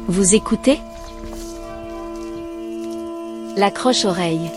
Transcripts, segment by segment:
Vous écoutez L'accroche-oreille.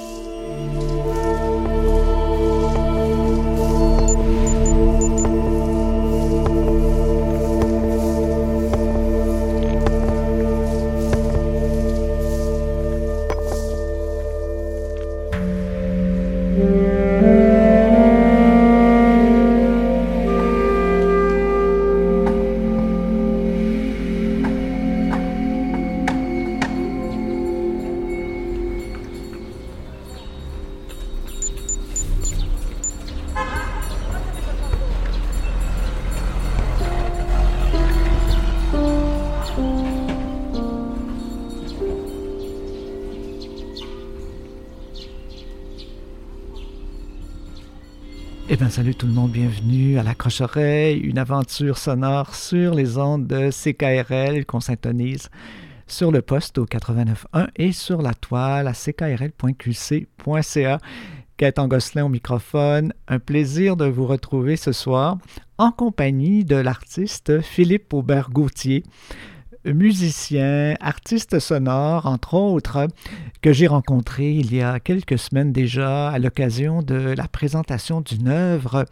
Eh bien, salut tout le monde, bienvenue à l'Accroche-oreille, une aventure sonore sur les ondes de CKRL qu'on syntonise sur le poste au 89.1 et sur la toile à ckrl.qc.ca. Gaëtan Gosselin au microphone, un plaisir de vous retrouver ce soir en compagnie de l'artiste Philippe Aubert-Gauthier, musicien, artiste sonore, entre autres, que j'ai rencontré il y a quelques semaines déjà à l'occasion de la présentation d'une œuvre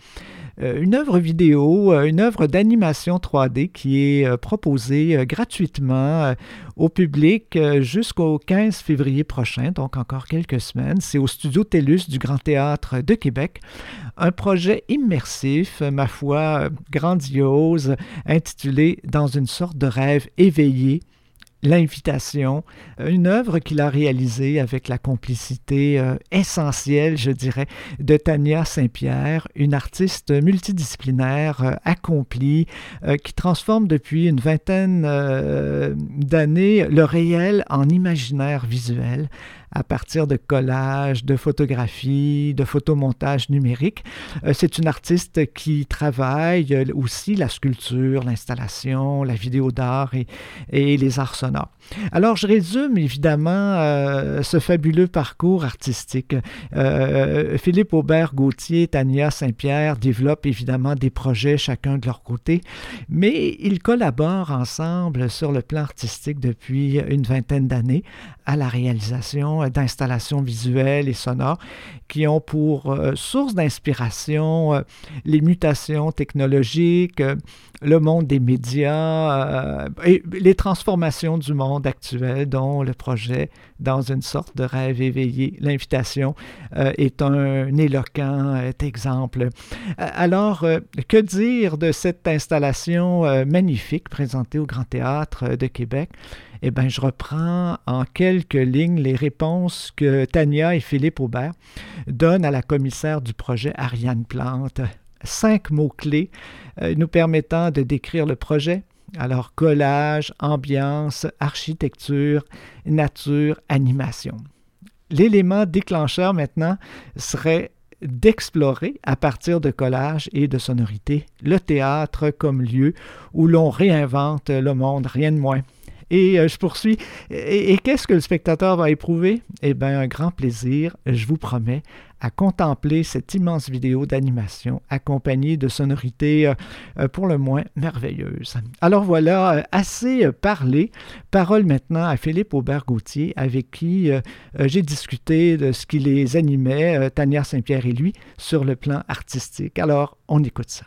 vidéo, une œuvre d'animation 3D qui est proposée gratuitement au public jusqu'au 15 février prochain, donc encore quelques semaines. C'est au Studio TELUS du Grand Théâtre de Québec. Un projet immersif, ma foi, grandiose, intitulé « Dans une sorte de rêve éveillé ». L'invitation, une œuvre qu'il a réalisée avec la complicité essentielle, je dirais, de Tania Saint-Pierre, une artiste multidisciplinaire accomplie qui transforme depuis une vingtaine d'années le réel en imaginaire visuel à partir de collages, de photographies, de photomontages numériques. C'est une artiste qui travaille aussi la sculpture, l'installation, la vidéo d'art et les arts sonores. Alors, je résume évidemment ce fabuleux parcours artistique. Philippe Aubert-Gauthier et Tania Saint-Pierre développent évidemment des projets chacun de leur côté, mais ils collaborent ensemble sur le plan artistique depuis une vingtaine d'années à la réalisation d'installations visuelles et sonores qui ont pour source d'inspiration les mutations technologiques, le monde des médias et les transformations du monde actuel, dont le projet Dans une sorte de rêve éveillé. L'invitation est un éloquent exemple. Alors, que dire de cette installation magnifique présentée au Grand Théâtre de Québec? Eh bien, je reprends en quelques lignes les réponses que Tania et Philippe Aubert donnent à la commissaire du projet, Ariane Plante. 5 mots-clés nous permettant de décrire le projet. Alors, collage, ambiance, architecture, nature, animation. L'élément déclencheur maintenant serait d'explorer à partir de collages et de sonorités le théâtre comme lieu où l'on réinvente le monde, rien de moins. Et je poursuis. Et qu'est-ce que le spectateur va éprouver? Eh bien, un grand plaisir, je vous promets, à contempler cette immense vidéo d'animation accompagnée de sonorités pour le moins merveilleuses. Alors voilà, assez parlé. Parole maintenant à Philippe Aubert-Gauthier, avec qui j'ai discuté de ce qui les animait, Tania Saint-Pierre et lui, sur le plan artistique. Alors, on écoute ça.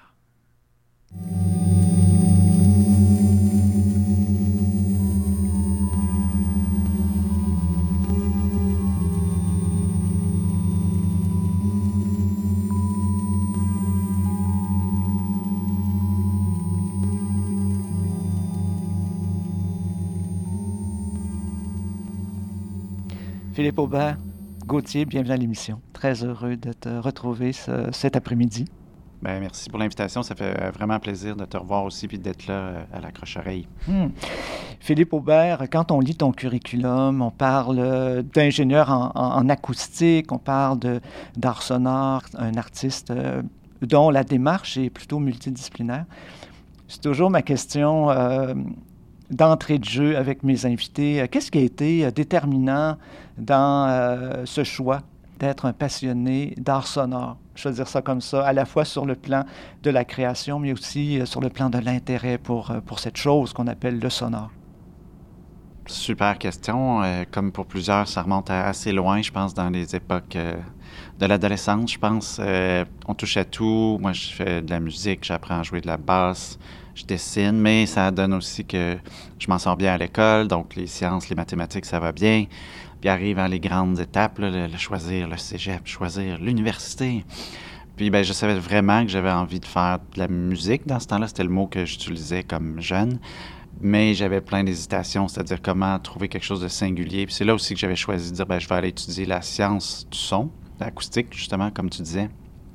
Philippe Aubert-Gauthier, bienvenue à l'émission. Très heureux de te retrouver cet après-midi. Bien, merci pour l'invitation. Ça fait vraiment plaisir de te revoir aussi et d'être là à l'Accroche-oreille. Philippe Aubert, quand on lit ton curriculum, on parle d'ingénieur en acoustique, on parle d'art sonore, un artiste dont la démarche est plutôt multidisciplinaire. C'est toujours ma question d'entrée de jeu avec mes invités. Qu'est-ce qui a été déterminant dans ce choix d'être un passionné d'art sonore? Je veux dire ça comme ça, à la fois sur le plan de la création, mais aussi sur le plan de l'intérêt pour cette chose qu'on appelle le sonore. Super question. Comme pour plusieurs, ça remonte assez loin, je pense, dans les époques de l'adolescence, je pense. On touche à tout. Moi, je fais de la musique, j'apprends à jouer de la basse, je dessine, mais ça donne aussi que je m'en sors bien à l'école, donc les sciences, les mathématiques, ça va bien. Puis arrivent les grandes étapes, là, choisir le cégep, choisir l'université. Puis ben, je savais vraiment que j'avais envie de faire de la musique. Dans ce temps-là, c'était le mot que j'utilisais comme jeune. Mais j'avais plein d'hésitations, c'est-à-dire comment trouver quelque chose de singulier. Puis c'est là aussi que j'avais choisi de dire, ben, je vais aller étudier la science du son, l'acoustique, justement, comme tu disais,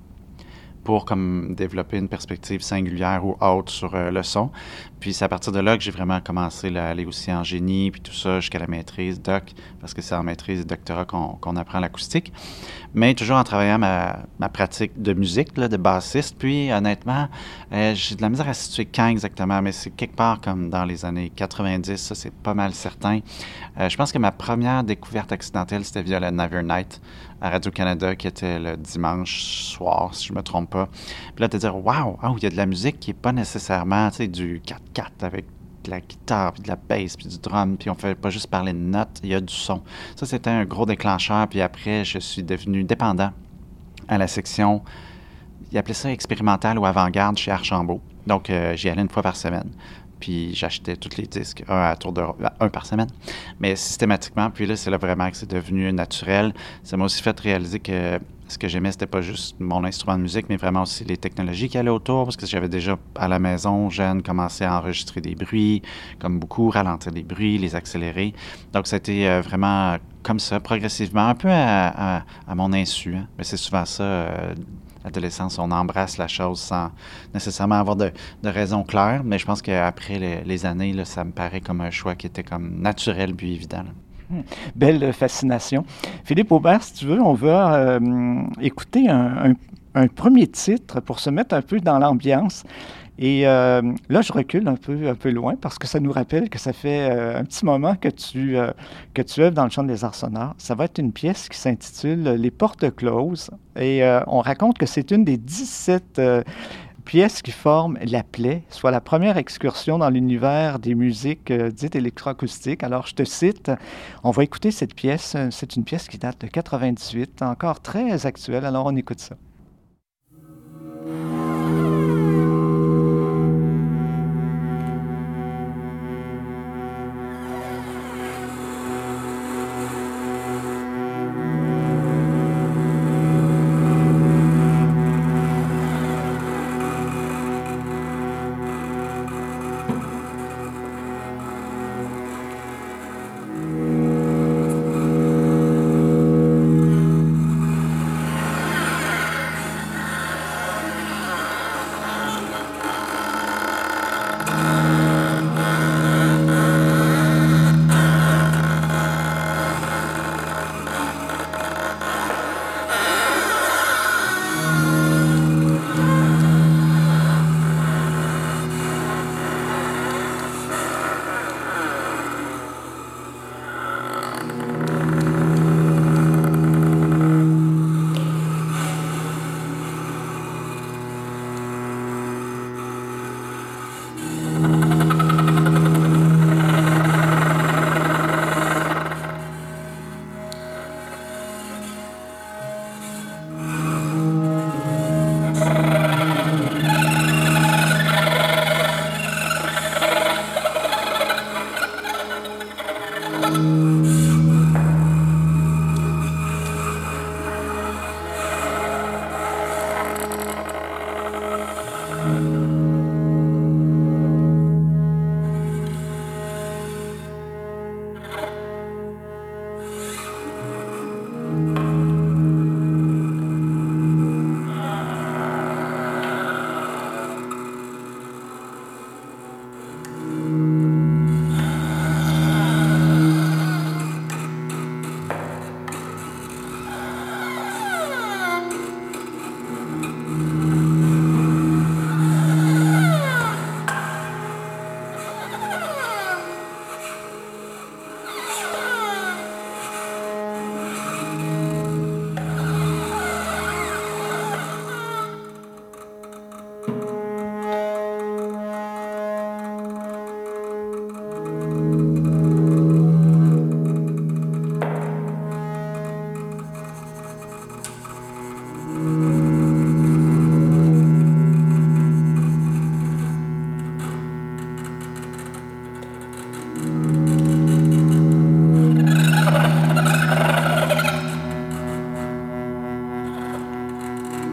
pour comme développer une perspective singulière ou haute sur le son. Puis c'est à partir de là que j'ai vraiment commencé à aller aussi en génie, puis tout ça, jusqu'à la maîtrise, doc, parce que c'est en maîtrise et doctorat qu'on apprend l'acoustique. Mais toujours en travaillant ma pratique de musique, là, de bassiste. Puis honnêtement, j'ai de la misère à situer quand exactement, mais c'est quelque part comme dans les années 90, ça c'est pas mal certain. Je pense que ma première découverte accidentelle, c'était via le Never Night à Radio-Canada, qui était le dimanche soir, si je me trompe pas. Puis là, de dire, waouh, il y a de la musique qui est pas nécessairement, tu sais, du 4/4 avec de la guitare, puis de la bass, puis du drum, puis on fait pas juste parler de notes, il y a du son. Ça, c'était un gros déclencheur, puis après, je suis devenu dépendant à la section, ils appelaient ça expérimental ou avant-garde chez Archambault. Donc, j'y allais une fois par semaine. Puis j'achetais tous les disques, un par semaine, mais systématiquement. Puis là, c'est là vraiment que c'est devenu naturel. Ça m'a aussi fait réaliser que ce que j'aimais, c'était pas juste mon instrument de musique, mais vraiment aussi les technologies qui allaient autour, parce que j'avais déjà, à la maison, jeune, commencé à enregistrer des bruits, comme beaucoup, ralentir les bruits, les accélérer. Donc, ça a été vraiment comme ça, progressivement, un peu à mon insu. Hein. Mais c'est souvent ça... l'adolescence, on embrasse la chose sans nécessairement avoir de raison claire, mais je pense qu'après les années, là, ça me paraît comme un choix qui était comme naturel puis évident. Belle fascination. Philippe Aubert, si tu veux, on va écouter un premier titre pour se mettre un peu dans l'ambiance. Et là, je recule un peu loin parce que ça nous rappelle que ça fait un petit moment que tu œuvres dans le champ des arts sonores. Ça va être une pièce qui s'intitule « Les portes closes ». Et on raconte que c'est une des 17 pièces qui forment la plaie, soit la première excursion dans l'univers des musiques dites électroacoustiques. Alors, je te cite, on va écouter cette pièce. C'est une pièce qui date de 98, encore très actuelle. Alors, on écoute ça.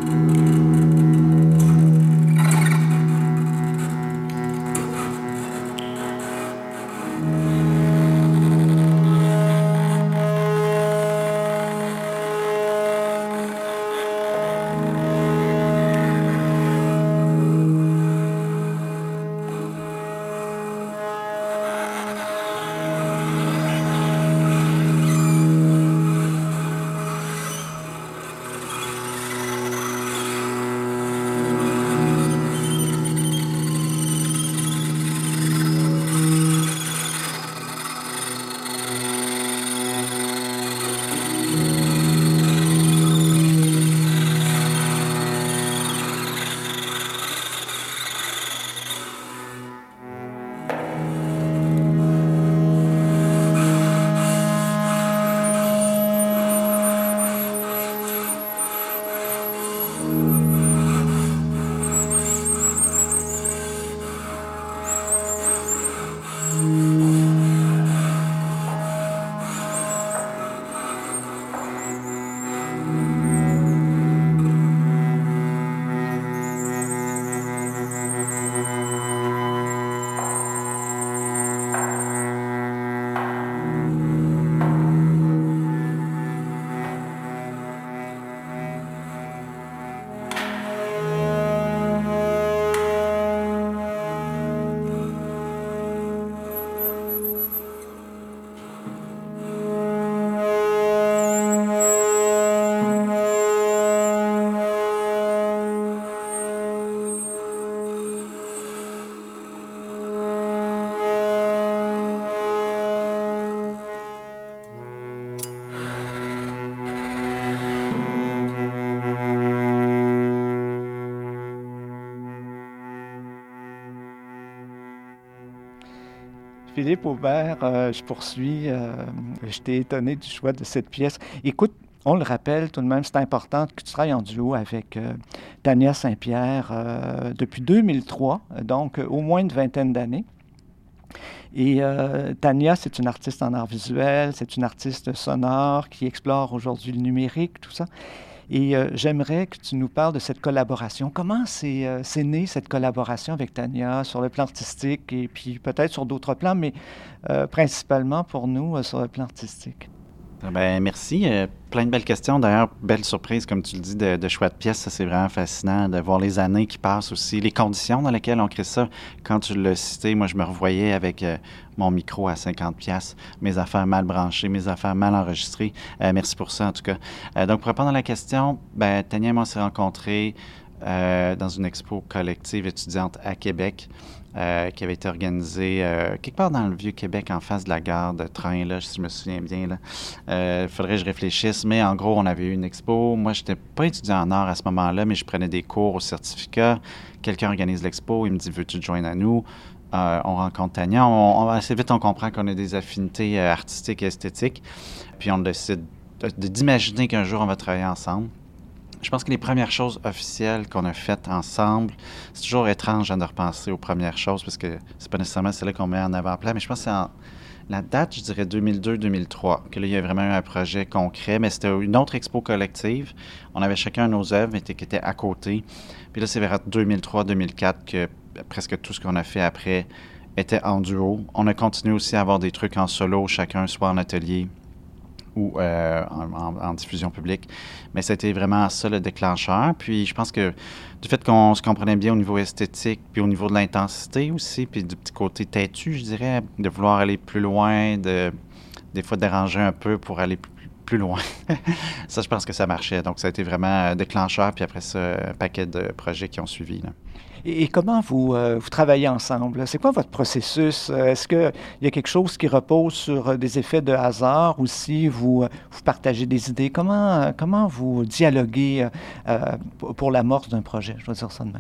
Philippe Aubert, je poursuis. J'étais étonné du choix de cette pièce. Écoute, on le rappelle tout de même, c'est important que tu travailles en duo avec Tania Saint-Pierre depuis 2003, donc au moins une vingtaine d'années. Et Tania, c'est une artiste en art visuel, c'est une artiste sonore qui explore aujourd'hui le numérique, tout ça. Et j'aimerais que tu nous parles de cette collaboration. Comment c'est né, cette collaboration avec Tania sur le plan artistique et puis peut-être sur d'autres plans, mais principalement pour nous sur le plan artistique? Ben, merci. Plein de belles questions. D'ailleurs, belle surprise, comme tu le dis, de choix de pièces. Ça, c'est vraiment fascinant de voir les années qui passent aussi, les conditions dans lesquelles on crée ça. Quand tu l'as cité, moi, je me revoyais avec mon micro à 50 pièces, mes affaires mal branchées, mes affaires mal enregistrées. Merci pour ça, en tout cas. Donc, pour répondre à la question, ben, Tania et moi, on s'est rencontrés dans une expo collective étudiante à Québec. Qui avait été organisée quelque part dans le Vieux-Québec, en face de la gare de train, là, si je me souviens bien. Il faudrait que je réfléchisse, mais en gros, on avait eu une expo. Moi, je n'étais pas étudiant en art à ce moment-là, mais je prenais des cours au certificat. Quelqu'un organise l'expo, il me dit « Veux-tu te joindre à nous? » On rencontre Tania. Assez vite, on comprend qu'on a des affinités artistiques et esthétiques. Puis on décide d'imaginer qu'un jour, on va travailler ensemble. Je pense que les premières choses officielles qu'on a faites ensemble, c'est toujours étrange de repenser aux premières choses parce que c'est pas nécessairement celle-là qu'on met en avant-plan, mais je pense que c'est la date, je dirais 2002-2003, que là, il y a vraiment eu un projet concret, mais c'était une autre expo collective. On avait chacun nos œuvres qui étaient à côté. Puis là, c'est vers 2003-2004 que presque tout ce qu'on a fait après était en duo. On a continué aussi à avoir des trucs en solo, chacun, soit en atelier ou en diffusion publique. Mais c'était vraiment ça le déclencheur. Puis je pense que du fait qu'on se comprenait bien au niveau esthétique, puis au niveau de l'intensité aussi, puis du petit côté têtu, je dirais, de vouloir aller plus loin, des fois déranger un peu pour aller plus loin. Ça, je pense que ça marchait. Donc, ça a été vraiment déclencheur, puis après ça, un paquet de projets qui ont suivi, là. Et comment vous travaillez ensemble? C'est quoi votre processus? Est-ce qu'il y a quelque chose qui repose sur des effets de hasard ou si vous partagez des idées? Comment vous dialoguez pour l'amorce d'un projet? Je vais dire ça de même.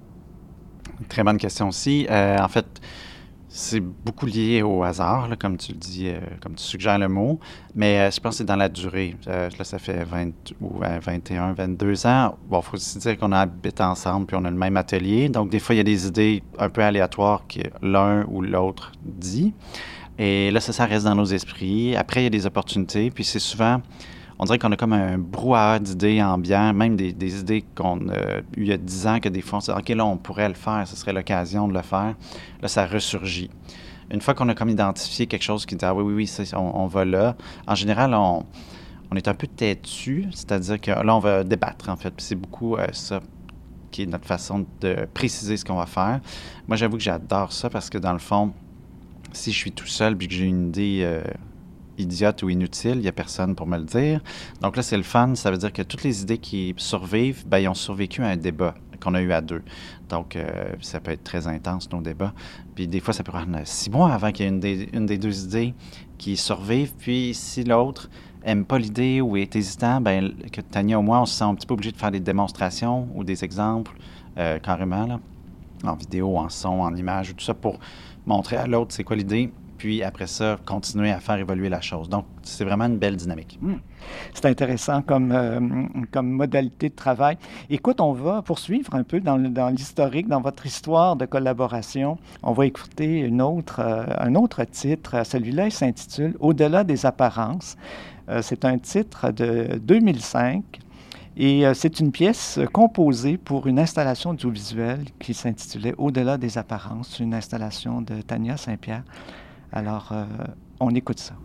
Très bonne question aussi. En fait, c'est beaucoup lié au hasard, là, comme tu le dis, comme tu suggères le mot, mais je pense que c'est dans la durée. Là, ça fait 21, 22 ans. Bon, il faut aussi dire qu'on habite ensemble puis on a le même atelier. Donc, des fois, il y a des idées un peu aléatoires que l'un ou l'autre dit. Et là, ça reste dans nos esprits. Après, il y a des opportunités. Puis c'est souvent, on dirait qu'on a comme un brouhaha d'idées ambiant, même des idées qu'on a eues il y a 10 ans, que des fois on s'est dit, OK, là, on pourrait le faire, ce serait l'occasion de le faire. Là, ça ressurgit. Une fois qu'on a comme identifié quelque chose qui dit, ah oui, oui, oui, on va là, en général, on est un peu têtu, c'est-à-dire que là, on va débattre, en fait. Puis c'est beaucoup ça qui est notre façon de préciser ce qu'on va faire. Moi, j'avoue que j'adore ça parce que, dans le fond, si je suis tout seul puis que j'ai une idée idiote ou inutile, il n'y a personne pour me le dire. Donc là, c'est le fun. Ça veut dire que toutes les idées qui survivent, ben, ils ont survécu à un débat qu'on a eu à deux. Donc, ça peut être très intense, nos débats. Puis des fois, ça peut prendre 6 mois avant qu'il y ait une des deux idées qui survive. Puis si l'autre n'aime pas l'idée ou est hésitant, ben, que Tania ou moi, on se sent un petit peu obligé de faire des démonstrations ou des exemples, carrément, là, en vidéo, en son, en image, tout ça, pour montrer à l'autre c'est quoi l'idée, puis après ça, continuer à faire évoluer la chose. Donc, c'est vraiment une belle dynamique. C'est intéressant comme modalité de travail. Écoute, on va poursuivre un peu dans l'historique, dans votre histoire de collaboration. On va écouter un autre titre. Celui-là, il s'intitule « Au-delà des apparences ». C'est un titre de 2005 et c'est une pièce composée pour une installation audiovisuelle qui s'intitulait « Au-delà des apparences », une installation de Tania Saint-Pierre. Alors, on écoute ça.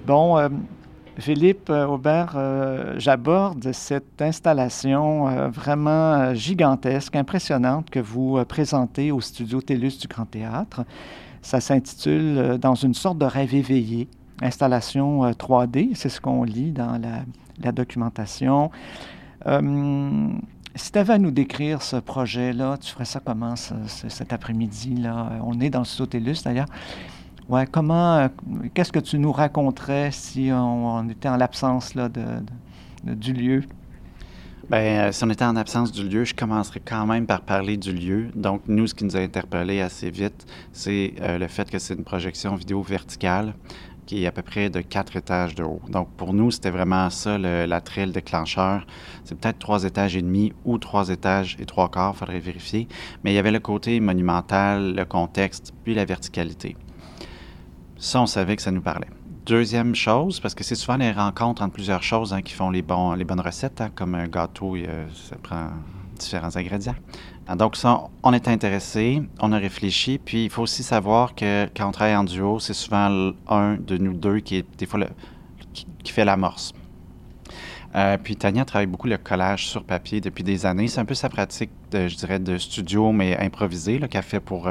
Bon, Philippe Aubert, j'aborde cette installation vraiment gigantesque, impressionnante que vous présentez au studio TELUS du Grand Théâtre. Ça s'intitule Dans une sorte de rêve éveillé, installation 3D, c'est ce qu'on lit dans la documentation. Si tu avais à nous décrire ce projet-là, tu ferais ça comment cet après-midi-là? On est dans le studio TELUS d'ailleurs. Ouais, qu'est-ce que tu nous raconterais si on était en l'absence là, du lieu? Bien, si on était en absence du lieu, je commencerai quand même par parler du lieu. Donc, nous, ce qui nous a interpellés assez vite, c'est le fait que c'est une projection vidéo verticale qui est à peu près de 4 étages de haut. Donc, pour nous, c'était vraiment ça, l'attrait, le déclencheur. C'est peut-être 3 étages et demi ou 3 étages et 3 quarts, il faudrait vérifier. Mais il y avait le côté monumental, le contexte, puis la verticalité. Ça, on savait que ça nous parlait. Deuxième chose, parce que c'est souvent les rencontres entre plusieurs choses qui font les bonnes recettes, comme un gâteau, ça prend différents ingrédients. Donc ça, on était intéressés, on a réfléchi, puis il faut aussi savoir que quand on travaille en duo, c'est souvent un de nous deux qui est des fois qui fait l'amorce. Puis Tania travaille beaucoup le collage sur papier depuis des années. C'est un peu sa pratique, je dirais, de studio, mais improvisée, qu'elle fait pour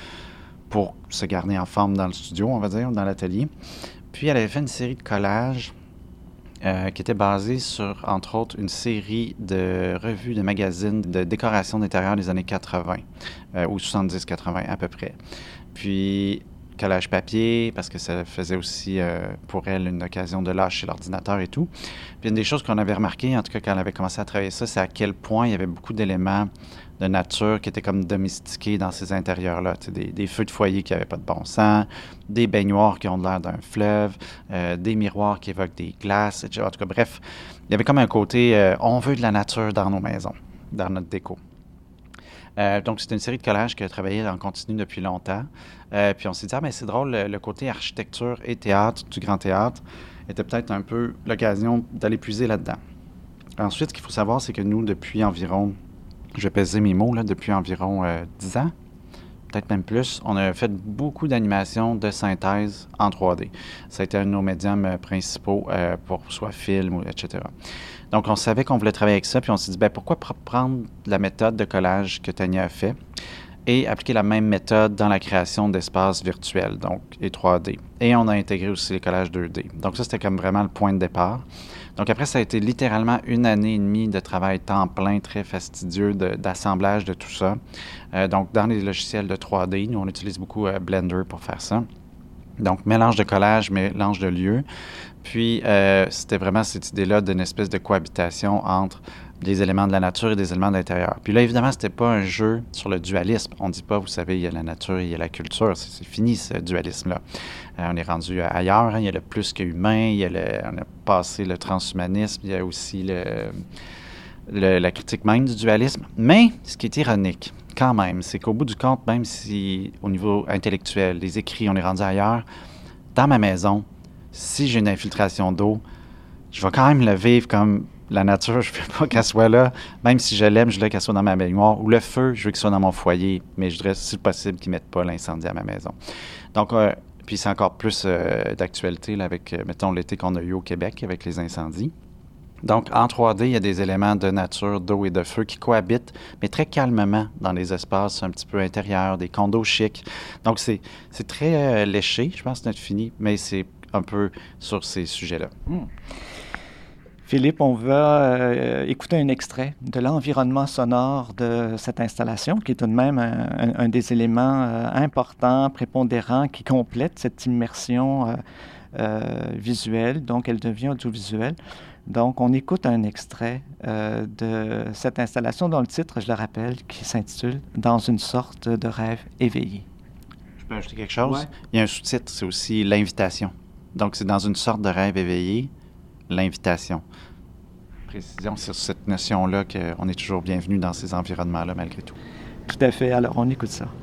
se garder en forme dans le studio, on va dire, dans l'atelier. Puis, elle avait fait une série de collages qui était basée sur, entre autres, une série de revues, de magazines de décoration d'intérieur des années 80, ou 70-80 à peu près. Puis, collage papier, parce que ça faisait aussi pour elle une occasion de lâcher l'ordinateur et tout. Puis, une des choses qu'on avait remarqué, en tout cas quand elle avait commencé à travailler ça, c'est à quel point il y avait beaucoup d'éléments de nature qui étaient comme domestiqués dans ces intérieurs-là. Des feux de foyer qui n'avaient pas de bon sens, des baignoires qui ont l'air d'un fleuve, des miroirs qui évoquent des glaces, etc. En tout cas, bref, il y avait comme un côté, on veut de la nature dans nos maisons, dans notre déco. Donc, c'était une série de collages qui a travaillé en continu depuis longtemps. Puis on s'est dit, mais c'est drôle, le côté architecture et théâtre du Grand Théâtre était peut-être un peu l'occasion d'aller puiser là-dedans. Ensuite, ce qu'il faut savoir, c'est que nous, depuis environ, je vais peser mes mots, depuis environ 10 ans, peut-être même plus, on a fait beaucoup d'animations de synthèse en 3D. Ça a été un de nos médiums principaux pour soit film, etc. Donc, on savait qu'on voulait travailler avec ça, puis on s'est dit, pourquoi prendre la méthode de collage que Tania a fait et appliquer la même méthode dans la création d'espaces virtuels, donc, et 3D. Et on a intégré aussi les collages 2D. Donc, ça, c'était comme vraiment le point de départ. Donc, après, ça a été littéralement 1 année et demie de travail temps plein, très fastidieux, d'assemblage de tout ça. Donc, dans les logiciels de 3D, nous, on utilise beaucoup Blender pour faire ça. Donc, mélange de collage, mélange de lieux. Puis, c'était vraiment cette idée-là d'une espèce de cohabitation entre des éléments de la nature et des éléments de l'intérieur. Puis là, évidemment, c'était pas un jeu sur le dualisme. On dit pas, vous savez, il y a la nature et il y a la culture. C'est fini, ce dualisme-là. On est rendu ailleurs. Il y a le plus qu'humain. On a passé le transhumanisme. Il y a aussi la critique même du dualisme. Mais, ce qui est ironique, quand même, c'est qu'au bout du compte, même si au niveau intellectuel, les écrits, on est rendu ailleurs, dans ma maison, si j'ai une infiltration d'eau, je vais quand même le vivre comme la nature. Je ne veux pas qu'elle soit là. Même si je l'aime, je veux qu'elle soit dans ma baignoire. Ou le feu, je veux qu'il soit dans mon foyer. Mais je voudrais, si possible, qu'ils ne mettent pas l'incendie à ma maison. Donc, puis c'est encore plus d'actualité là, avec, mettons, l'été qu'on a eu au Québec avec les incendies. Donc, en 3D, il y a des éléments de nature, d'eau et de feu qui cohabitent, mais très calmement dans les espaces un petit peu intérieurs, des condos chics. Donc, c'est très léché, je pense que c'est fini, mais c'est un peu sur ces sujets-là. Philippe, on va écouter un extrait de l'environnement sonore de cette installation, qui est tout de même un des éléments importants, prépondérants, qui complète cette immersion visuelle. Donc, elle devient audiovisuelle. Donc, on écoute un extrait de cette installation dont le titre, je le rappelle, qui s'intitule « Dans une sorte de rêve éveillé ». Je peux ajouter quelque chose? Ouais. Il y a un sous-titre, c'est aussi l'invitation. Donc, c'est dans une sorte de rêve éveillé, l'invitation. Précision sur cette notion-là qu'on est toujours bienvenu dans ces environnements-là, malgré tout. Tout à fait. Alors, on écoute ça.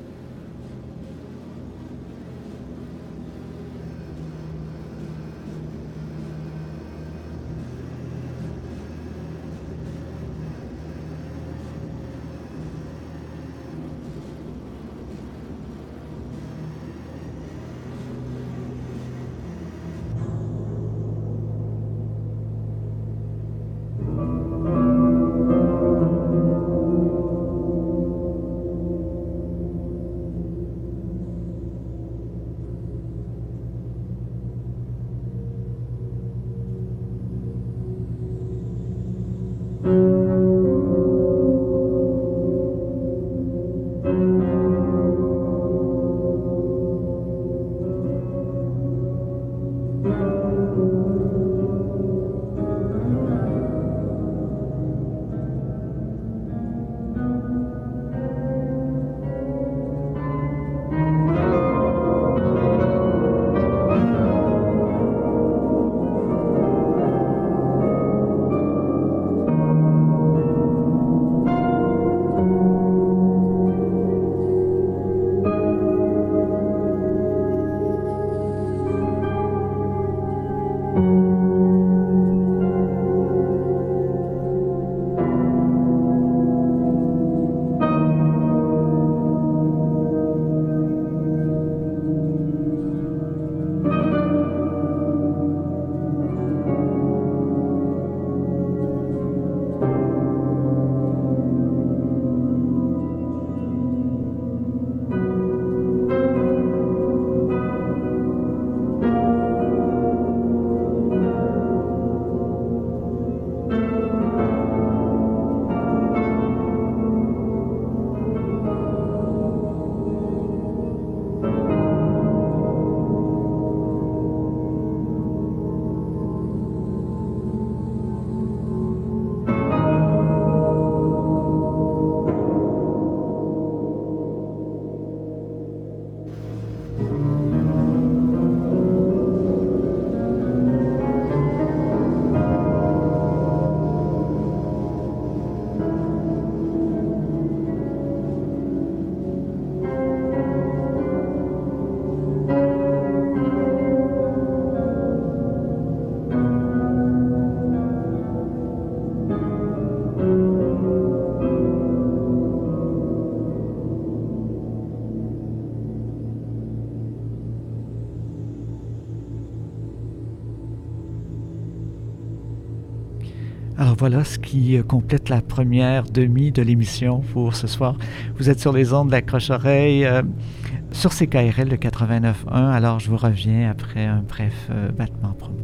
Alors voilà ce qui complète la première demi de l'émission pour ce soir. Vous êtes sur les ondes de la Croche-Oreille sur CKRL de 89.1. Alors je vous reviens après un bref battement promo.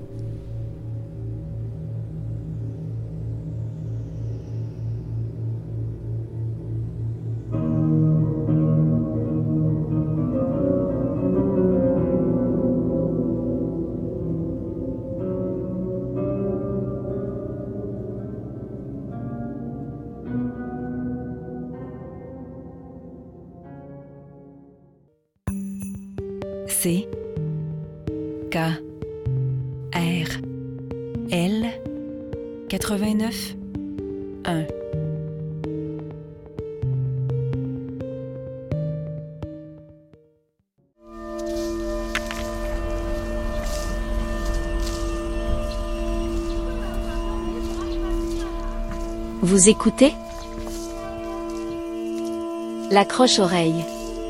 C K R L 89 1. Vous écoutez La Croche-Oreille.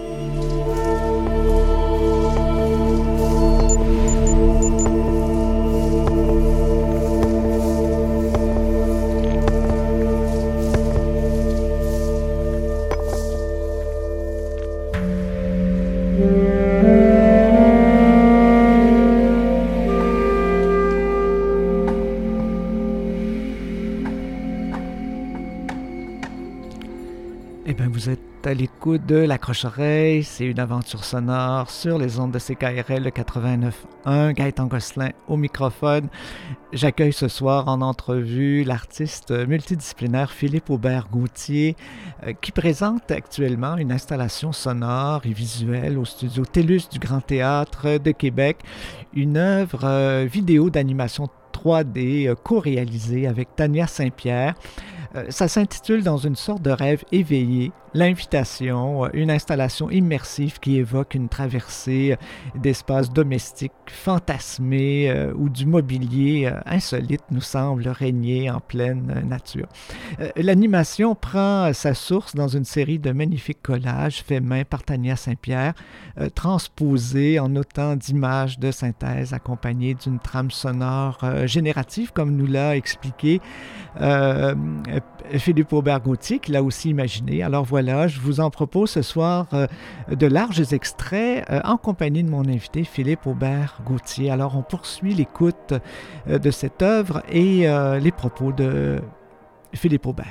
Vous êtes à l'écoute de La Croche-Oreille, c'est une aventure sonore sur les ondes de CKRL 89.1. Gaëtan Gosselin au microphone. J'accueille ce soir en entrevue l'artiste multidisciplinaire Philippe Aubert-Gauthier qui présente actuellement une installation sonore et visuelle au studio TELUS du Grand Théâtre de Québec, une œuvre vidéo d'animation 3D co-réalisée avec Tania Saint-Pierre. Ça s'intitule Dans une sorte de rêve éveillé, l'invitation, une installation immersive qui évoque une traversée d'espaces domestiques fantasmés où du mobilier insolite nous semble régner en pleine nature. L'animation prend sa source dans une série de magnifiques collages faits main par Tania Saint-Pierre, transposés en autant d'images de synthèse accompagnées d'une trame sonore générative, comme nous l'a expliqué Philippe Aubert-Gauthier, qui l'a aussi imaginé. Alors voilà, je vous en propose ce soir de larges extraits en compagnie de mon invité Philippe Aubert-Gauthier. Alors on poursuit l'écoute de cette œuvre et les propos de Philippe Aubert.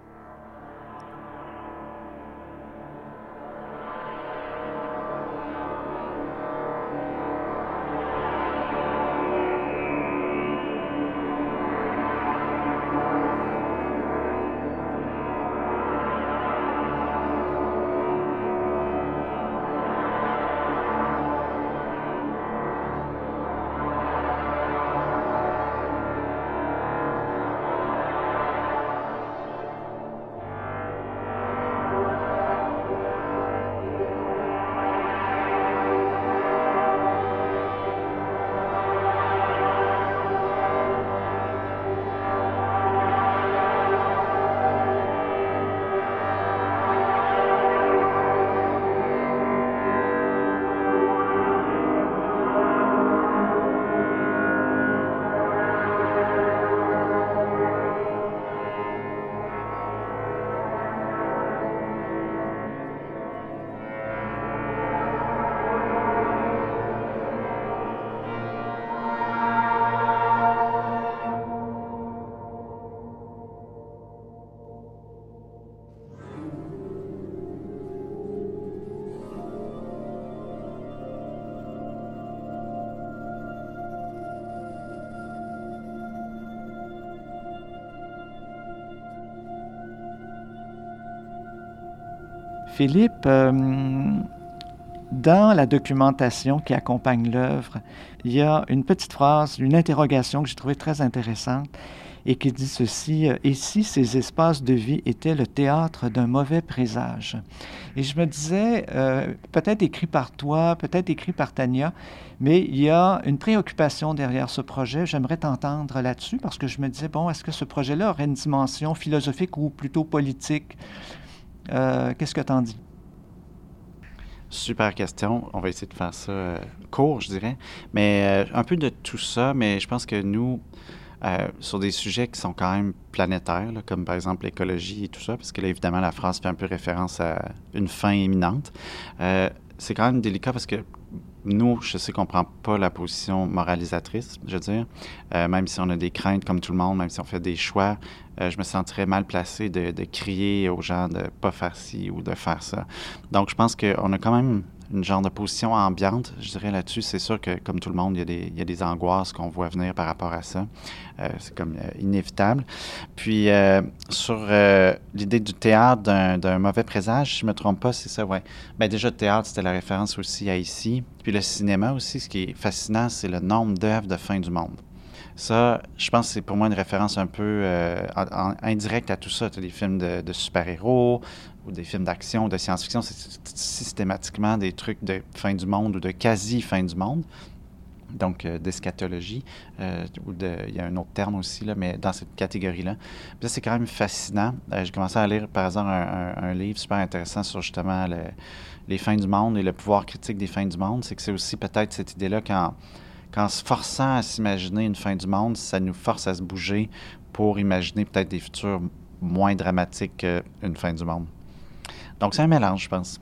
Philippe, dans la documentation qui accompagne l'œuvre, il y a une petite phrase, une interrogation que j'ai trouvée très intéressante et qui dit ceci: « Et si ces espaces de vie étaient le théâtre d'un mauvais présage ?» Et je me disais, peut-être écrit par toi, peut-être écrit par Tania, mais il y a une préoccupation derrière ce projet. J'aimerais t'entendre là-dessus parce que je me disais, bon, est-ce que ce projet-là aurait une dimension philosophique ou plutôt politique? Qu'est-ce que t'en dis? Super question. On va essayer de faire ça court, je dirais. Mais un peu de tout ça, mais je pense que nous, sur des sujets qui sont quand même planétaires, là, comme par exemple l'écologie et tout ça, parce que là, évidemment, la phrase fait un peu référence à une fin imminente. C'est quand même délicat parce que nous, je sais qu'on ne prend pas la position moralisatrice, je veux dire, même si on a des craintes comme tout le monde, même si on fait des choix, je me sentirais mal placé de crier aux gens de ne pas faire ci ou de faire ça. Donc, je pense qu'on a quand même une genre de position ambiante, je dirais là-dessus. C'est sûr que, comme tout le monde, il y a des angoisses qu'on voit venir par rapport à ça. C'est comme inévitable. Puis, sur l'idée du théâtre d'un mauvais présage, si je ne me trompe pas, c'est ça, ouais. Bien, déjà, le théâtre, c'était la référence aussi à ici. Puis le cinéma aussi, ce qui est fascinant, c'est le nombre d'œuvres de fin du monde. Ça, je pense que c'est pour moi une référence un peu indirecte à tout ça. Tu as des films de super-héros ou des films d'action ou de science-fiction. C'est systématiquement des trucs de fin du monde ou de quasi-fin du monde. Donc, d'eschatologie. Il y a un autre terme aussi, là, mais dans cette catégorie-là. Puis ça, c'est quand même fascinant. J'ai commencé à lire, par hasard, un livre super intéressant sur justement les fins du monde et le pouvoir critique des fins du monde. C'est que c'est aussi peut-être cette idée-là qu'en se forçant à s'imaginer une fin du monde, ça nous force à se bouger pour imaginer peut-être des futurs moins dramatiques qu'une fin du monde. Donc, c'est un mélange, je pense.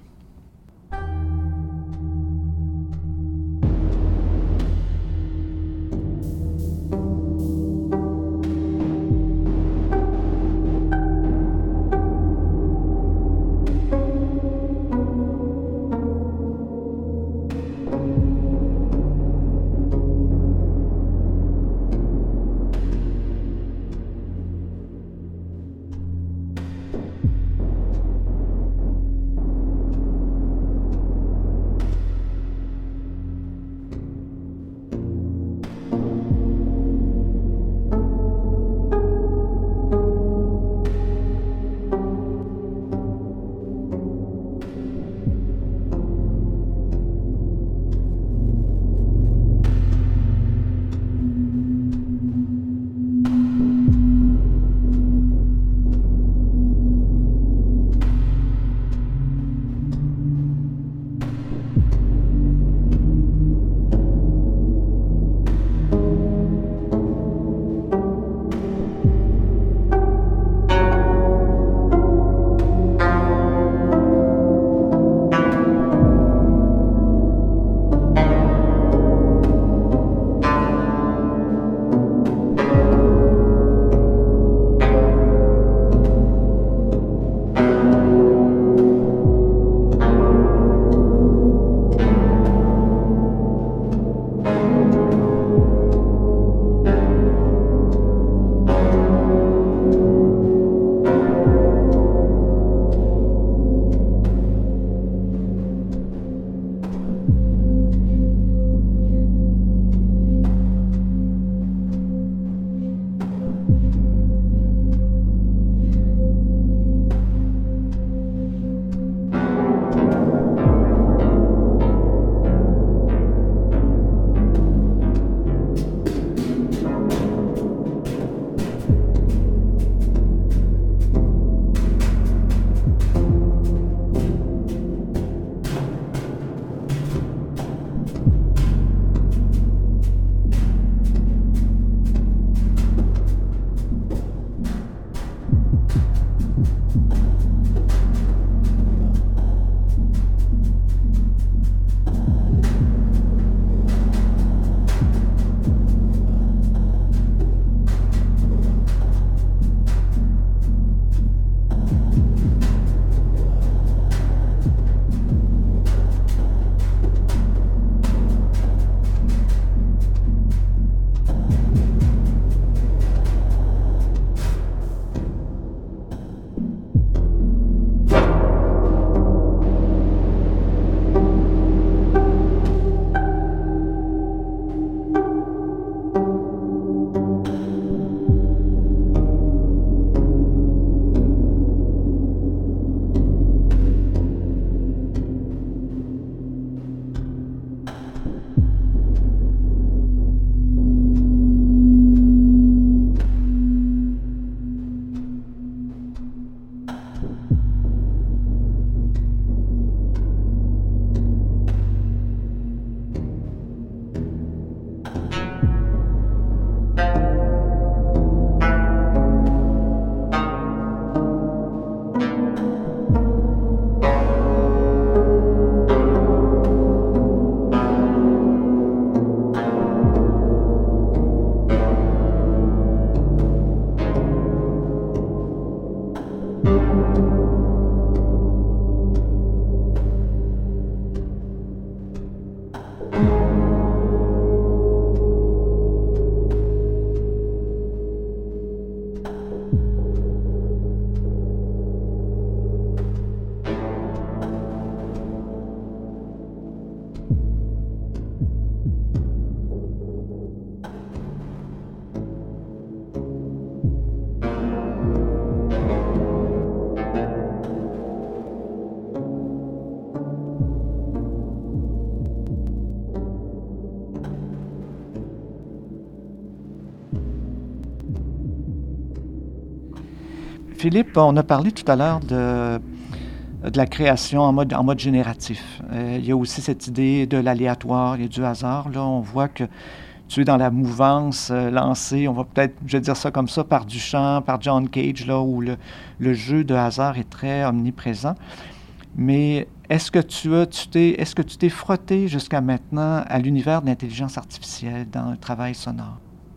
Philippe, on a parlé tout à l'heure de la création en mode génératif. Il y a aussi cette idée de l'aléatoire, il y a du hasard. Là, on voit que tu es dans la mouvance lancée, on va peut-être, je vais dire ça comme ça, par Duchamp, par John Cage, là, où le jeu de hasard est très omniprésent. Mais est-ce que tu t'es frotté jusqu'à maintenant à l'univers de l'intelligence artificielle dans le travail sonore?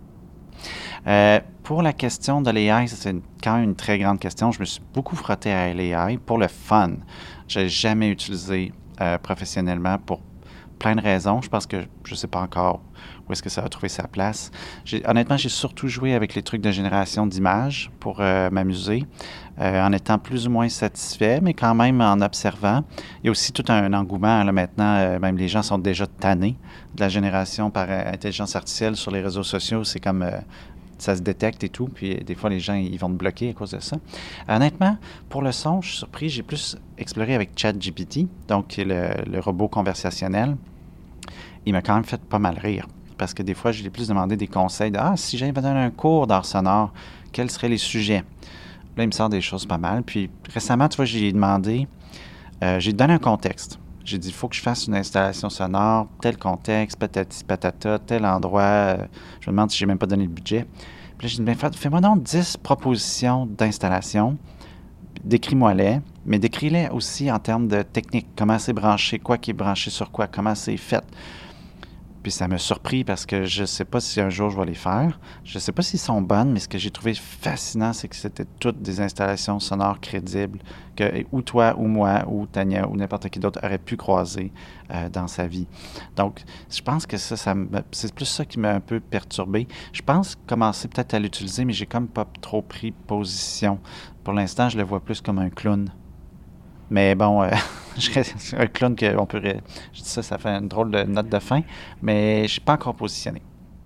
Pour la question de l'AI, c'est quand même une très grande question. Je me suis beaucoup frotté à l'AI pour le fun. Je n'ai jamais utilisé professionnellement pour plein de raisons. Je pense que je ne sais pas encore où est-ce que ça va trouver sa place. Honnêtement, j'ai surtout joué avec les trucs de génération d'images pour m'amuser, en étant plus ou moins satisfait, mais quand même en observant. Il y a aussi tout un engouement là, maintenant. Même les gens sont déjà tannés de la génération par intelligence artificielle sur les réseaux sociaux. C'est comme... ça se détecte et tout, puis des fois, les gens, ils vont te bloquer à cause de ça. Honnêtement, pour le son, je suis surpris, j'ai plus exploré avec ChatGPT, donc le robot conversationnel. Il m'a quand même fait pas mal rire, parce que des fois, je lui ai plus demandé des conseils de « Ah, si j'avais donné un cours d'art sonore, quels seraient les sujets? » Là, il me sort des choses pas mal. Puis récemment, tu vois, j'ai demandé, j'ai donné un contexte. J'ai dit, il faut que je fasse une installation sonore, tel contexte, patati patata, tel endroit. Je me demande si je n'ai même pas donné le budget. Puis là, j'ai dit, fais-moi donc 10 propositions d'installation. Décris-moi-les, mais décris-les aussi en termes de technique. Comment c'est branché, quoi qui est branché sur quoi, comment c'est fait. Puis ça m'a surpris parce que je ne sais pas si un jour je vais les faire. Je ne sais pas s'ils sont bonnes, mais ce que j'ai trouvé fascinant, c'est que c'était toutes des installations sonores crédibles que ou toi, ou moi, ou Tania, ou n'importe qui d'autre aurait pu croiser dans sa vie. Donc, je pense que c'est plus ça qui m'a un peu perturbé. Je pense commencer peut-être à l'utiliser, mais j'ai comme pas trop pris position. Pour l'instant, je le vois plus comme un clown. Mais bon, un clown qu'on pourrait... Je dis ça, ça fait une drôle de note de fin, mais je ne suis pas encore positionné.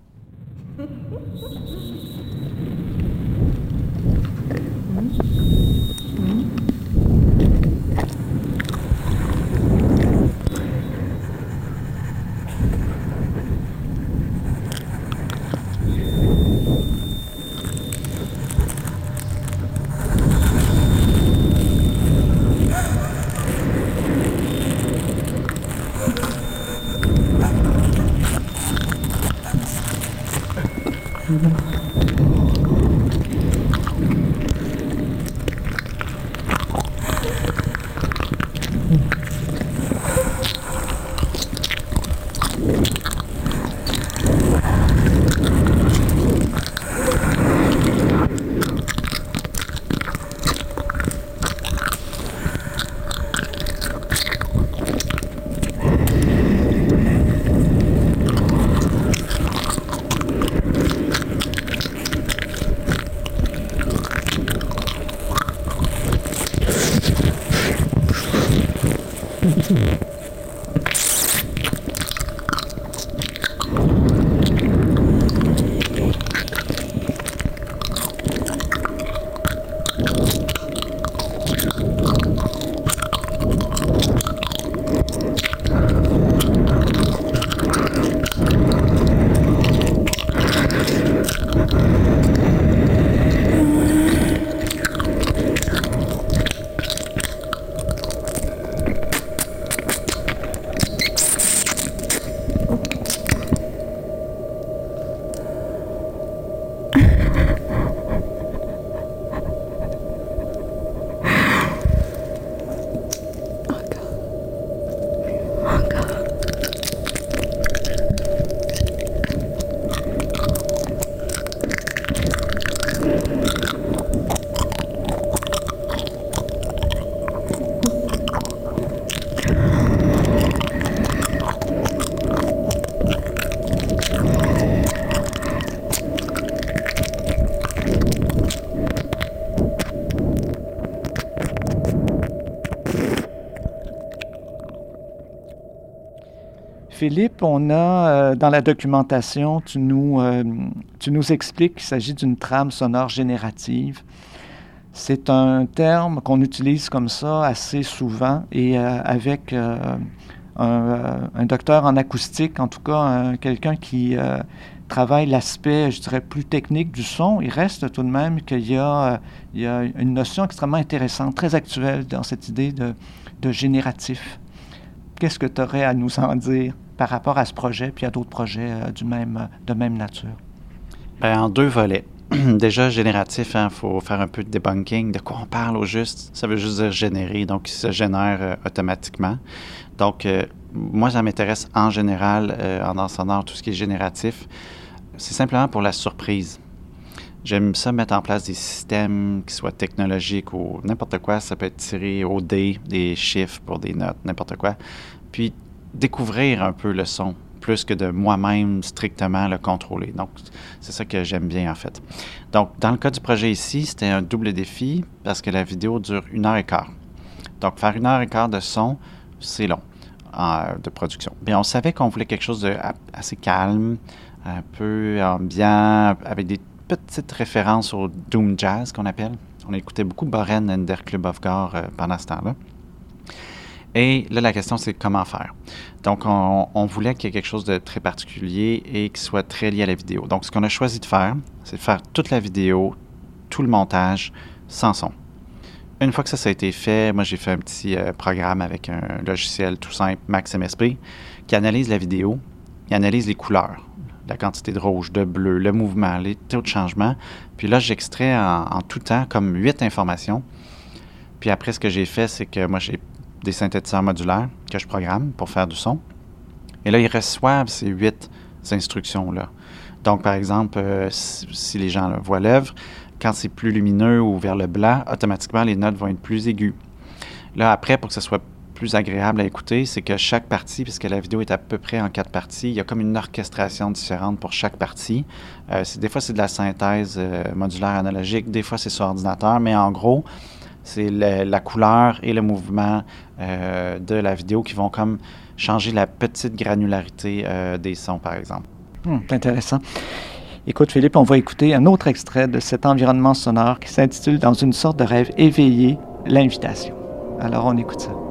Philippe, on a dans la documentation, tu nous expliques qu'il s'agit d'une trame sonore générative. C'est un terme qu'on utilise comme ça assez souvent et avec un docteur en acoustique, en tout cas quelqu'un qui travaille l'aspect, je dirais, plus technique du son, il reste tout de même qu'il y a une notion extrêmement intéressante, très actuelle dans cette idée de génératif. Qu'est-ce que tu aurais à nous en dire par rapport à ce projet puis à d'autres projets de même nature? En 2 volets. Déjà, génératif, il faut faire un peu de debunking. De quoi on parle au juste? Ça veut juste dire générer, donc il se génère automatiquement. Donc, moi, ça m'intéresse en général, en danse sonore, tout ce qui est génératif. C'est simplement pour la surprise. J'aime ça mettre en place des systèmes qui soient technologiques ou n'importe quoi. Ça peut être tiré au dé, des chiffres pour des notes, n'importe quoi. Puis, découvrir un peu le son, plus que de moi-même strictement le contrôler. Donc, c'est ça que j'aime bien, en fait. Donc, dans le cas du projet ici, c'était un double défi parce que la vidéo dure 1h15. Donc, faire 1h15 de son, c'est long de production. Bien, on savait qu'on voulait quelque chose de assez calme, un peu ambiant, avec des petites références au doom jazz qu'on appelle. On écoutait beaucoup Boren and der Club of Gore pendant ce temps-là. Et là, la question, c'est comment faire. Donc, on voulait qu'il y ait quelque chose de très particulier et qui soit très lié à la vidéo. Donc, ce qu'on a choisi de faire, c'est de faire toute la vidéo, tout le montage, sans son. Une fois que ça a été fait, moi, j'ai fait un petit programme avec un logiciel tout simple, Max MSP, qui analyse la vidéo, qui analyse les couleurs, la quantité de rouge, de bleu, le mouvement, les taux de changement. Puis là, j'extrais en tout temps comme 8 informations. Puis après, ce que j'ai fait, c'est que moi, j'ai des synthétiseurs modulaires que je programme pour faire du son. Et là, ils reçoivent ces 8 instructions-là. Donc, par exemple, si les gens voient l'œuvre, quand c'est plus lumineux ou vers le blanc, automatiquement, les notes vont être plus aiguës. Là, après, pour que ce soit plus agréable à écouter, c'est que chaque partie, puisque la vidéo est à peu près en 4 parties, il y a comme une orchestration différente pour chaque partie. Des fois, c'est de la synthèse modulaire analogique, des fois, c'est sur ordinateur, mais en gros, c'est la couleur et le mouvement de la vidéo qui vont comme changer la petite granularité des sons, par exemple. C'est intéressant. Écoute, Philippe, on va écouter un autre extrait de cet environnement sonore qui s'intitule « Dans une sorte de rêve éveillé, l'invitation ». Alors, on écoute ça.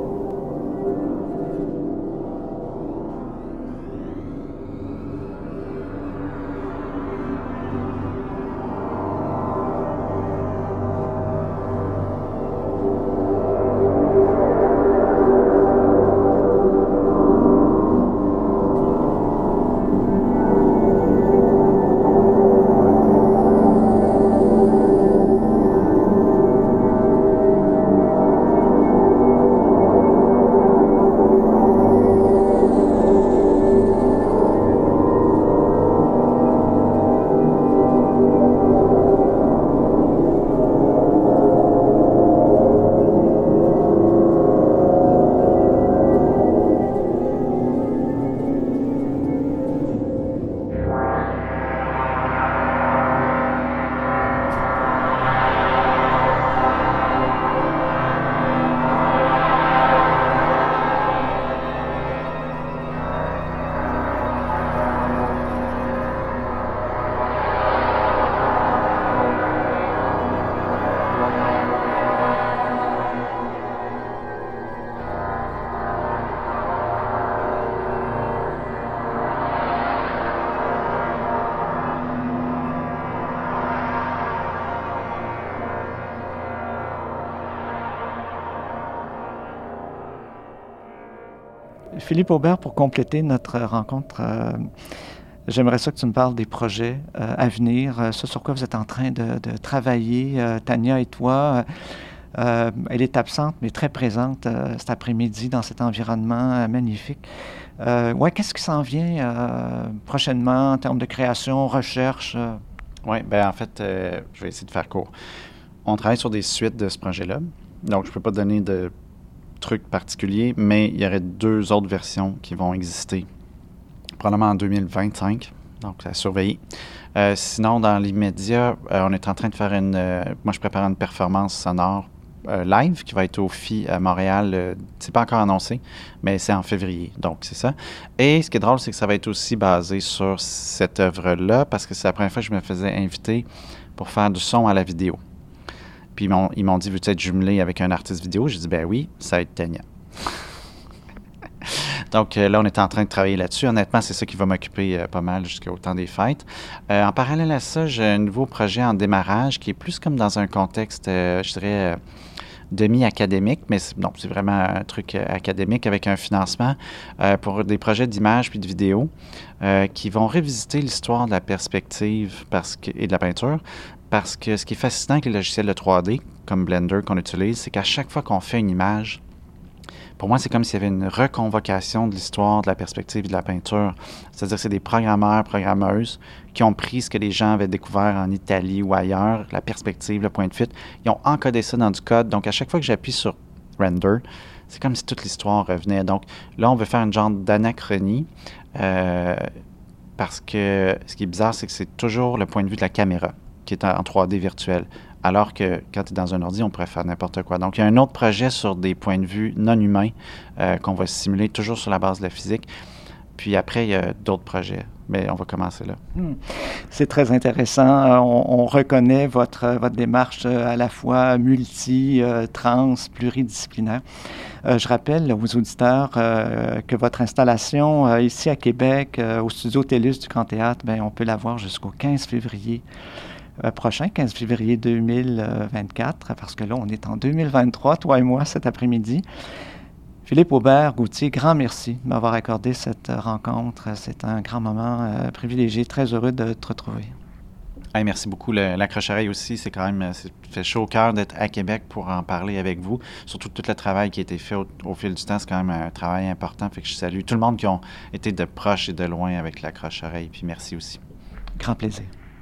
Philippe Aubert, pour compléter notre rencontre, j'aimerais ça que tu me parles des projets à venir, ce sur quoi vous êtes en train de travailler, Tania et toi. Elle est absente, mais très présente cet après-midi dans cet environnement magnifique. Qu'est-ce qui s'en vient prochainement en termes de création, recherche? Oui, en fait, je vais essayer de faire court. On travaille sur des suites de ce projet-là, donc je ne peux pas donner de trucs particuliers, mais il y aurait 2 autres versions qui vont exister, probablement en 2025, donc à surveiller. Sinon, dans l'immédiat, on est en train de faire moi, je prépare une performance sonore live qui va être au FI à Montréal. C'est pas encore annoncé, mais c'est en février, donc c'est ça. Et ce qui est drôle, c'est que ça va être aussi basé sur cette œuvre-là, parce que c'est la première fois que je me faisais inviter pour faire du son à la vidéo. Puis ils m'ont dit, veux-tu être jumelé avec un artiste vidéo? J'ai dit, ben oui, ça va être Tania. Donc là, on est en train de travailler là-dessus. Honnêtement, c'est ça qui va m'occuper pas mal jusqu'au temps des fêtes. En parallèle à ça, j'ai un nouveau projet en démarrage qui est plus comme dans un contexte, je dirais, demi-académique, mais non, c'est vraiment un truc académique avec un financement pour des projets d'image puis de vidéo qui vont revisiter l'histoire de la perspective et de la peinture. Parce que ce qui est fascinant avec les logiciels de 3D, comme Blender qu'on utilise, c'est qu'à chaque fois qu'on fait une image, pour moi, c'est comme s'il y avait une reconvocation de l'histoire de la perspective et de la peinture. C'est-à-dire que c'est des programmeurs, programmeuses qui ont pris ce que les gens avaient découvert en Italie ou ailleurs, la perspective, le point de fuite. Ils ont encodé ça dans du code. Donc, à chaque fois que j'appuie sur Render, c'est comme si toute l'histoire revenait. Donc, là, on veut faire une genre d'anachronie parce que ce qui est bizarre, c'est que c'est toujours le point de vue de la caméra qui est en 3D virtuel. Alors que quand tu es dans un ordi, on pourrait faire n'importe quoi. Donc, il y a un autre projet sur des points de vue non humains qu'on va simuler toujours sur la base de la physique. Puis après, il y a d'autres projets. Mais on va commencer là. C'est très intéressant. On reconnaît votre démarche à la fois trans, pluridisciplinaire. Je rappelle aux auditeurs que votre installation ici à Québec, au studio TELUS du Grand Théâtre, on peut la voir jusqu'au 15 février. Prochain, 15 février 2024, parce que là, on est en 2023, toi et moi, cet après-midi. Philippe Aubert-Gauthier, grand merci de m'avoir accordé cette rencontre. C'est un grand moment privilégié, très heureux de te retrouver. Hey, merci beaucoup. L'Accroche-Oreille aussi, c'est quand même, ça fait chaud au cœur d'être à Québec pour en parler avec vous. Surtout tout le travail qui a été fait au fil du temps, c'est quand même un travail important. Fait que je salue tout le monde qui ont été de proche et de loin avec l'Accroche-Oreille. Puis merci aussi. Grand plaisir.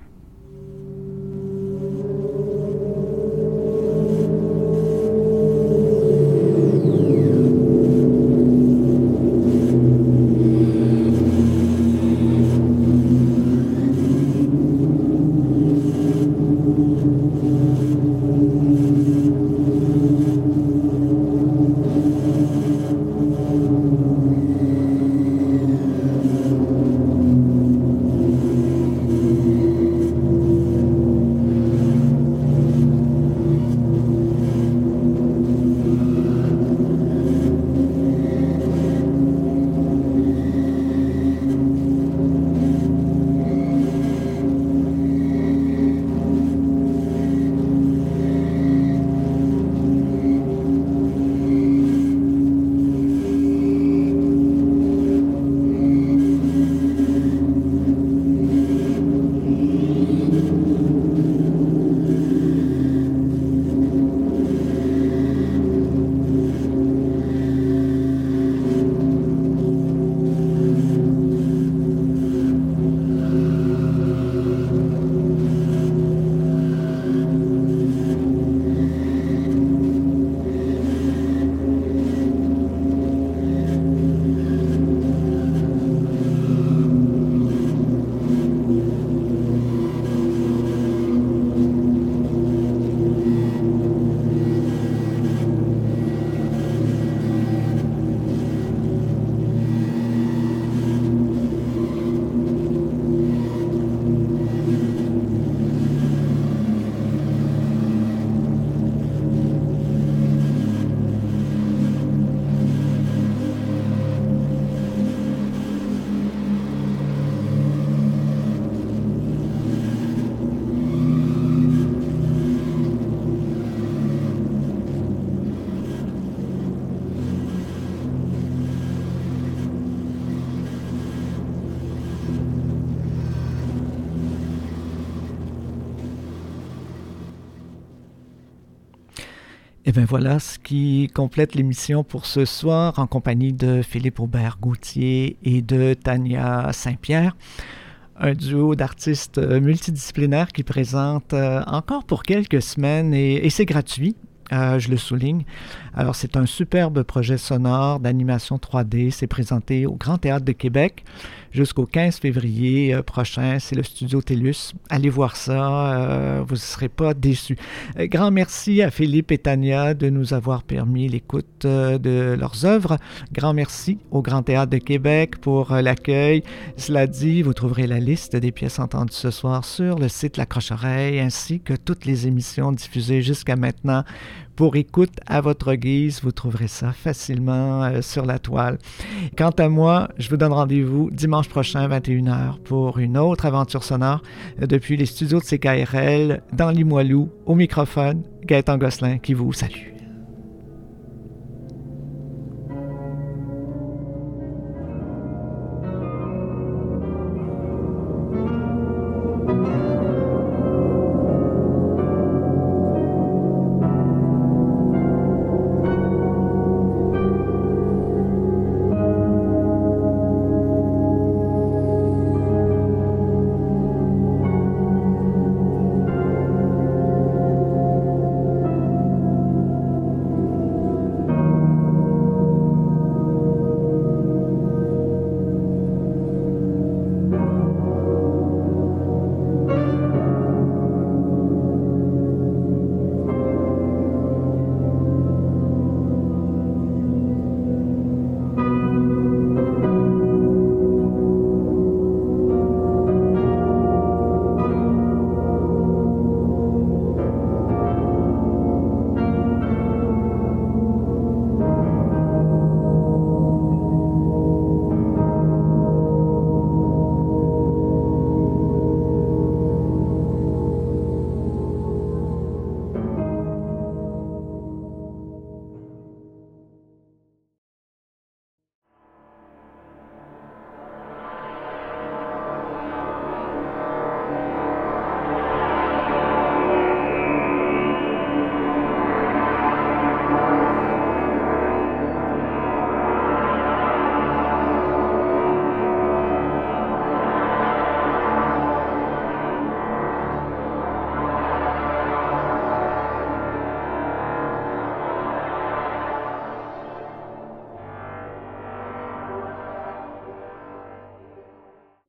Et bien voilà ce qui complète l'émission pour ce soir en compagnie de Philippe Aubert-Gauthier et de Tania Saint-Pierre. Un duo d'artistes multidisciplinaires qui présente encore pour quelques semaines et c'est gratuit. Je le souligne. Alors, c'est un superbe projet sonore d'animation 3D. C'est présenté au Grand Théâtre de Québec jusqu'au 15 février prochain. C'est le studio TELUS. Allez voir ça. Vous ne serez pas déçus. Grand merci à Philippe et Tania de nous avoir permis l'écoute de leurs œuvres. Grand merci au Grand Théâtre de Québec pour l'accueil. Cela dit, vous trouverez la liste des pièces entendues ce soir sur le site L'Accroche-Oreille ainsi que toutes les émissions diffusées jusqu'à maintenant pour écoute à votre guise. Vous trouverez ça facilement sur la toile. Quant à moi, je vous donne rendez-vous dimanche prochain, 21h, pour une autre aventure sonore depuis les studios de CKRL dans Limoilou. Au microphone, Gaëtan Gosselin qui vous salue.